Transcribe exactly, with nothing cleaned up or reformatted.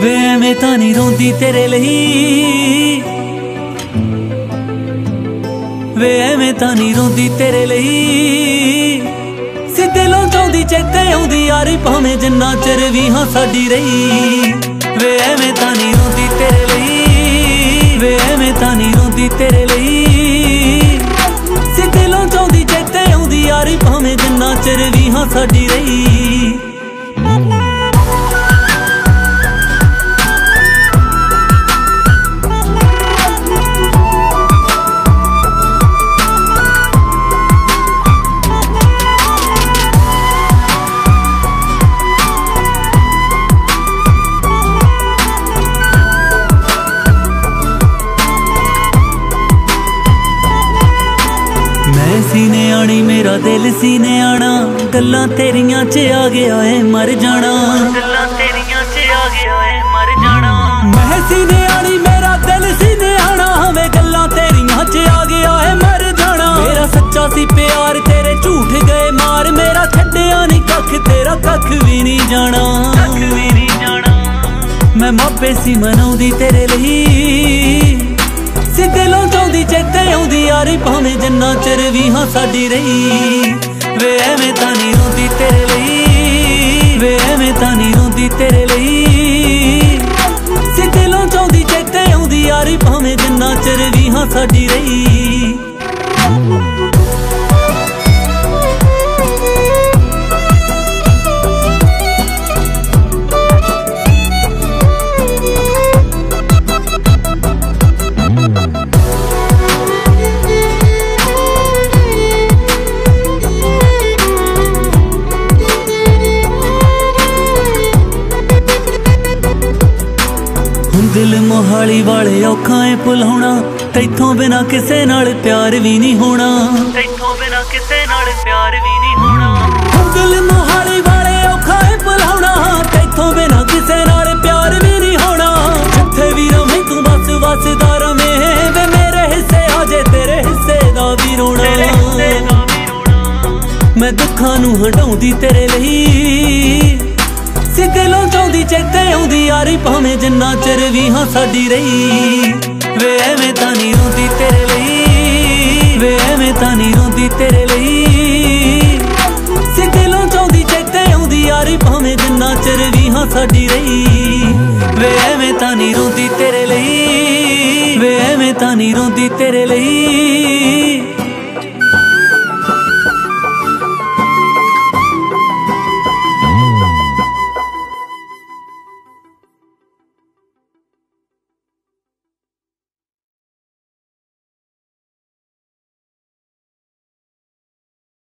वे मैं तां नहीं रोंदी तेरे लई, वे मैं तां नहीं रोंदी तेरे लई। सिद्धे लो चाहुंदी चेते आउंदी यारी भावें जिन्ना चिर वी हां साडी रही। वे मैं तां नहीं रोंदी तेरे लई, वे मैं तां नहीं रोंदी तेरे लई। सिद्धे लो चाहुंदी चेते आउंदी यारी भावें जिन्ना चिर वी हां साडी रही। मैं सीने आनी मेरा दिल सीने आना, गल्लां तेरियां च आ गया है मर जाना, गल्लां तेरियां च आ गया है मर जाना। मैं सीने आनी मेरा दिल सीने आना, हमें गल्लां तेरियां च आ गया है मर जाना। मेरा सच्चा सी प्यार तेरे झूठ गए मार, मेरा छड्डिया नहीं कख तेरा कख भी नहीं जाना, कख भी नहीं जाना। मैं मापे सी मनाउंदी तेरे लई, सिद्धे लो चाहुंदी चेते आउंदी यारी भावें जिन्ना चिर वी हां साडी रही। वे मैं तां नहीं रोंदी तेरे लई, वे मैं तां नहीं रोंदी तेरे लई। सिद्धे लो चाहुंदी चेते आउंदी यारी भावें जिन्ना चिर वी हां साडी रही। दिल मोहाली वाले औखा है भुलाउणा, तैथों बिना किसे नाल प्यार भी नहीं होना, तैथों बिना किसे नाल प्यार भी नहीं होना। दिल मोहाली वाले औखा है भुलाउणा, तैथों बिना किसे नाल प्यार भी नहीं होना। जिथे भी रवें तू बस वसदा रवें, वे मेरे हिस्से आजे तेरे हिस्से दा भी रोना। मैं दुखां नूं हटाउंदी तेरे लई, सिद्धे लो चाहुंदी चेते आउंदी यारी भावें जिन्ना चिर वी हां साडी रही। वे मैं तां नहीं रोंदी तेरे लई, वे मैं तां नहीं रोंदी तेरे लई। सिद्धे लो चाहुंदी चेते आउंदी यारी भावें जिन्ना चिर वी हां साडी रही। वे मैं तां नहीं रोंदी तेरे लई, वे मैं तां नहीं रोंदी तेरे लई।